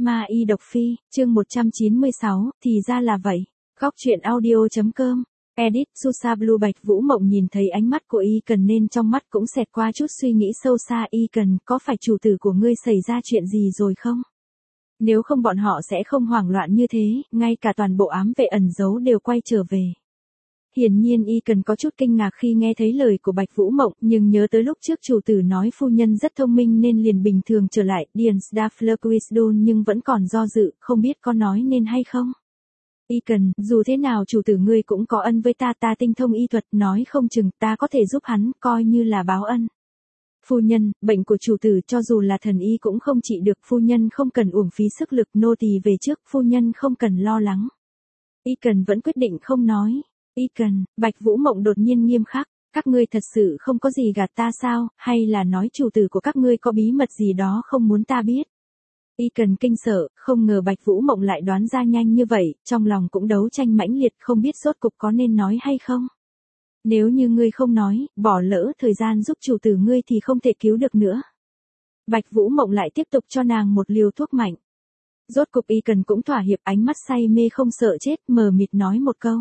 Ma y độc phi, chương 196, thì ra là vậy. Góc truyện audio.com. Edit, Susa Blue. Bạch Vũ Mộng nhìn thấy ánh mắt của y cần nên trong mắt cũng xẹt qua chút suy nghĩ sâu xa. Y cần, có phải chủ tử của ngươi xảy ra chuyện gì rồi không? Nếu không bọn họ sẽ không hoảng loạn như thế, ngay cả toàn bộ ám vệ ẩn giấu đều quay trở về. Hiển nhiên y cần có chút kinh ngạc khi nghe thấy lời của Bạch Vũ Mộng, nhưng nhớ tới lúc trước chủ tử nói phu nhân rất thông minh nên liền bình thường trở lại. Điền Stafflerquisdon nhưng vẫn còn do dự, không biết có nói nên hay không. Y cần, dù thế nào chủ tử ngươi cũng có ân với ta, ta tinh thông y thuật, nói không chừng ta có thể giúp hắn, coi như là báo ân. Phu nhân, bệnh của chủ tử cho dù là thần y cũng không trị được, phu nhân không cần uổng phí sức lực, nô tỳ về trước, phu nhân không cần lo lắng. Y cần vẫn quyết định không nói. Y cần, Bạch Vũ Mộng đột nhiên nghiêm khắc, các ngươi thật sự không có gì gạt ta sao, hay là nói chủ tử của các ngươi có bí mật gì đó không muốn ta biết. Y cần kinh sợ, không ngờ Bạch Vũ Mộng lại đoán ra nhanh như vậy, trong lòng cũng đấu tranh mãnh liệt, không biết rốt cục có nên nói hay không. Nếu như ngươi không nói, bỏ lỡ thời gian giúp chủ tử ngươi thì không thể cứu được nữa. Bạch Vũ Mộng lại tiếp tục cho nàng một liều thuốc mạnh. Rốt cục Y cần cũng thỏa hiệp, ánh mắt say mê không sợ chết, mờ mịt nói một câu.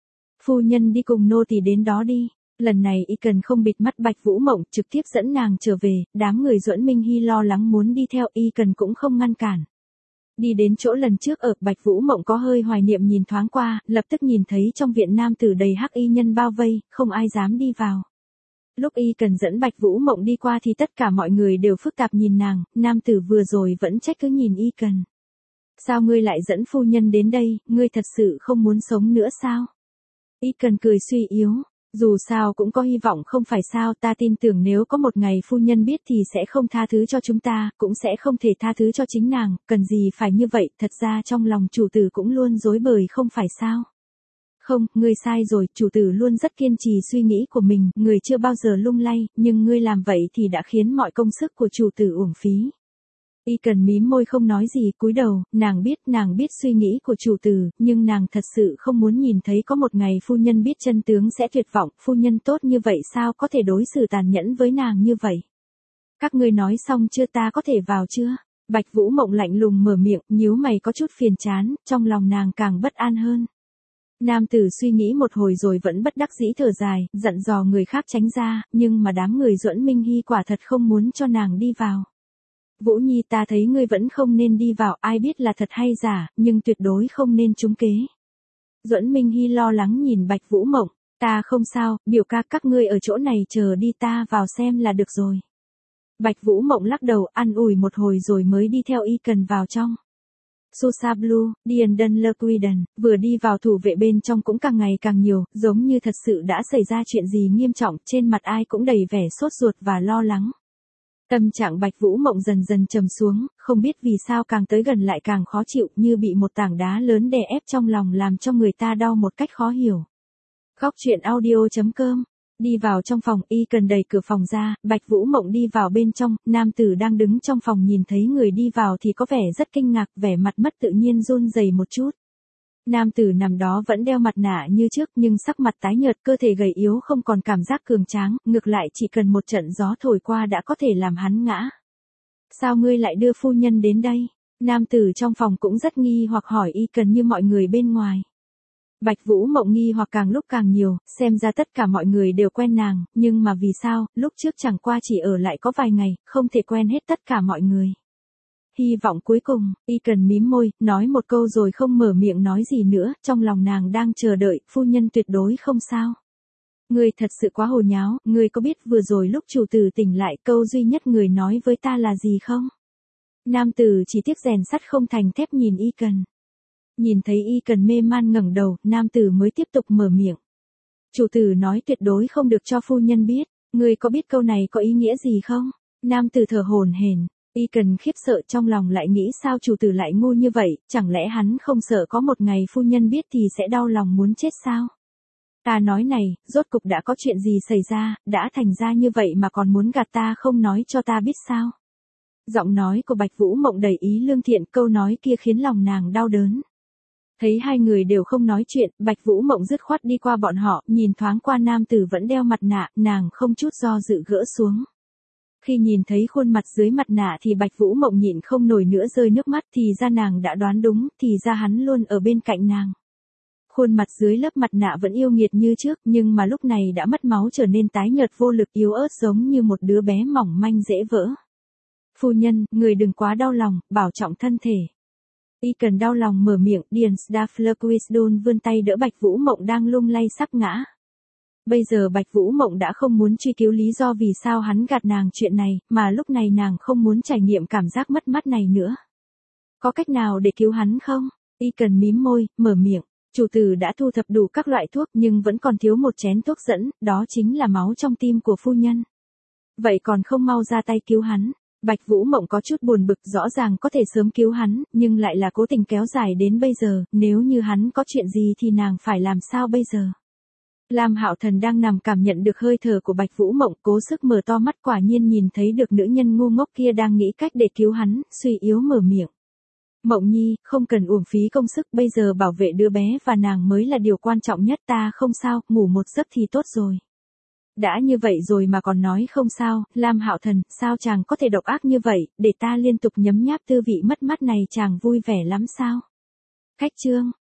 Phu nhân đi cùng nô tỳ đến đó đi. Lần này Y cần không bịt mắt Bạch Vũ Mộng, trực tiếp dẫn nàng trở về, đám người Duẫn Minh Hy lo lắng muốn đi theo, Y cần cũng không ngăn cản. Đi đến chỗ lần trước ở, Bạch Vũ Mộng có hơi hoài niệm nhìn thoáng qua, lập tức nhìn thấy trong viện nam tử đầy hắc y nhân bao vây, không ai dám đi vào. Lúc Y cần dẫn Bạch Vũ Mộng đi qua thì tất cả mọi người đều phức tạp nhìn nàng, nam tử vừa rồi vẫn trách cứ nhìn Y cần. Sao ngươi lại dẫn phu nhân đến đây, ngươi thật sự không muốn sống nữa sao? Y cần cười suy yếu, dù sao cũng có hy vọng không phải sao, ta tin tưởng nếu có một ngày phu nhân biết thì sẽ không tha thứ cho chúng ta, cũng sẽ không thể tha thứ cho chính nàng, cần gì phải như vậy, thật ra trong lòng chủ tử cũng luôn rối bời không phải sao. Không, ngươi sai rồi, chủ tử luôn rất kiên trì suy nghĩ của mình, người chưa bao giờ lung lay, nhưng ngươi làm vậy thì đã khiến mọi công sức của chủ tử uổng phí. Y cần mím môi không nói gì, cúi đầu, nàng biết suy nghĩ của chủ tử, nhưng nàng thật sự không muốn nhìn thấy có một ngày phu nhân biết chân tướng sẽ tuyệt vọng, phu nhân tốt như vậy sao có thể đối xử tàn nhẫn với nàng như vậy. Các ngươi nói xong chưa, ta có thể vào chưa? Bạch Vũ Mộng lạnh lùng mở miệng, nhíu mày có chút phiền chán, trong lòng nàng càng bất an hơn. Nam tử suy nghĩ một hồi rồi vẫn bất đắc dĩ thở dài, dặn dò người khác tránh ra, nhưng mà đám người Duẫn Minh Hy quả thật không muốn cho nàng đi vào. Vũ Nhi, ta thấy ngươi vẫn không nên đi vào, ai biết là thật hay giả, nhưng tuyệt đối không nên trúng kế. Duẫn Minh Hy lo lắng nhìn Bạch Vũ Mộng, ta không sao, biểu ca các ngươi ở chỗ này chờ đi, ta vào xem là được rồi. Bạch Vũ Mộng lắc đầu, an ủi một hồi rồi mới đi theo Y cần vào trong. Susa Blue, Điền Dunlerquiden, vừa đi vào thủ vệ bên trong cũng càng ngày càng nhiều, giống như thật sự đã xảy ra chuyện gì nghiêm trọng, trên mặt ai cũng đầy vẻ sốt ruột và lo lắng. Tâm trạng Bạch Vũ Mộng dần dần trầm xuống, không biết vì sao càng tới gần lại càng khó chịu, như bị một tảng đá lớn đè ép trong lòng làm cho người ta đau một cách khó hiểu. Góc truyện audio.com. Đi vào trong phòng, Y cần đẩy cửa phòng ra, Bạch Vũ Mộng đi vào bên trong, nam tử đang đứng trong phòng nhìn thấy người đi vào thì có vẻ rất kinh ngạc, vẻ mặt mất tự nhiên run rẩy một chút. Nam tử nằm đó vẫn đeo mặt nạ như trước nhưng sắc mặt tái nhợt, cơ thể gầy yếu không còn cảm giác cường tráng, ngược lại chỉ cần một trận gió thổi qua đã có thể làm hắn ngã. Sao ngươi lại đưa phu nhân đến đây? Nam tử trong phòng cũng rất nghi hoặc hỏi Y cần như mọi người bên ngoài. Bạch Vũ Mộng nghi hoặc càng lúc càng nhiều, xem ra tất cả mọi người đều quen nàng, nhưng mà vì sao, lúc trước chẳng qua chỉ ở lại có vài ngày, không thể quen hết tất cả mọi người. Hy vọng cuối cùng, Y cần mím môi, nói một câu rồi không mở miệng nói gì nữa, trong lòng nàng đang chờ đợi, phu nhân tuyệt đối không sao. Ngươi thật sự quá hồ nháo, ngươi có biết vừa rồi lúc chủ tử tỉnh lại câu duy nhất người nói với ta là gì không? Nam tử chỉ tiếc rèn sắt không thành thép nhìn Y cần. Nhìn thấy Y cần mê man ngẩng đầu, nam tử mới tiếp tục mở miệng. Chủ tử nói tuyệt đối không được cho phu nhân biết, ngươi có biết câu này có ý nghĩa gì không? Nam tử thở hổn hển. Y cần khiếp sợ trong lòng lại nghĩ sao chủ tử lại ngu như vậy, chẳng lẽ hắn không sợ có một ngày phu nhân biết thì sẽ đau lòng muốn chết sao? Ta nói này, rốt cục đã có chuyện gì xảy ra, đã thành ra như vậy mà còn muốn gạt ta không nói cho ta biết sao? Giọng nói của Bạch Vũ Mộng đầy ý lương thiện, câu nói kia khiến lòng nàng đau đớn. Thấy hai người đều không nói chuyện, Bạch Vũ Mộng dứt khoát đi qua bọn họ, nhìn thoáng qua nam tử vẫn đeo mặt nạ, nàng không chút do dự gỡ xuống. Khi nhìn thấy khuôn mặt dưới mặt nạ thì Bạch Vũ Mộng nhịn không nổi nữa rơi nước mắt, thì ra nàng đã đoán đúng, thì ra hắn luôn ở bên cạnh nàng. Khuôn mặt dưới lớp mặt nạ vẫn yêu nghiệt như trước, nhưng mà lúc này đã mất máu trở nên tái nhợt vô lực yếu ớt giống như một đứa bé mỏng manh dễ vỡ. Phu nhân, người đừng quá đau lòng, bảo trọng thân thể. Y cần đau lòng mở miệng, Điền Staflerquisdon vươn tay đỡ Bạch Vũ Mộng đang lung lay sắp ngã. Bây giờ Bạch Vũ Mộng đã không muốn truy cứu lý do vì sao hắn gạt nàng chuyện này, mà lúc này nàng không muốn trải nghiệm cảm giác mất mát này nữa. Có cách nào để cứu hắn không? Y cần mím môi, mở miệng. Chủ tử đã thu thập đủ các loại thuốc nhưng vẫn còn thiếu một chén thuốc dẫn, đó chính là máu trong tim của phu nhân. Vậy còn không mau ra tay cứu hắn. Bạch Vũ Mộng có chút buồn bực, rõ ràng có thể sớm cứu hắn, nhưng lại là cố tình kéo dài đến bây giờ, nếu như hắn có chuyện gì thì nàng phải làm sao bây giờ? Lam Hạo Thần đang nằm cảm nhận được hơi thở của Bạch Vũ Mộng, cố sức mở to mắt, quả nhiên nhìn thấy được nữ nhân ngu ngốc kia đang nghĩ cách để cứu hắn, suy yếu mở miệng. Mộng Nhi, không cần uổng phí công sức, bây giờ bảo vệ đứa bé và nàng mới là điều quan trọng nhất, ta không sao, ngủ một giấc thì tốt rồi. Đã như vậy rồi mà còn nói không sao, Lam Hạo Thần, sao chàng có thể độc ác như vậy, để ta liên tục nhấm nháp tư vị mất mát này chàng vui vẻ lắm sao? Khách chương.